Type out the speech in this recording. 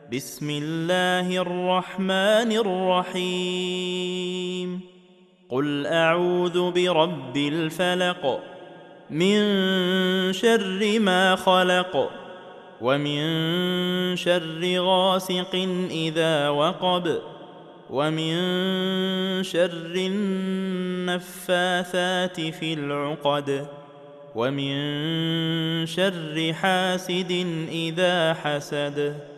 بسم الله الرحمن الرحيم قل أعوذ برب الفلق من شر ما خلق ومن شر غاسق إذا وقب ومن شر النفاثات في العقد ومن شر حاسد إذا حسد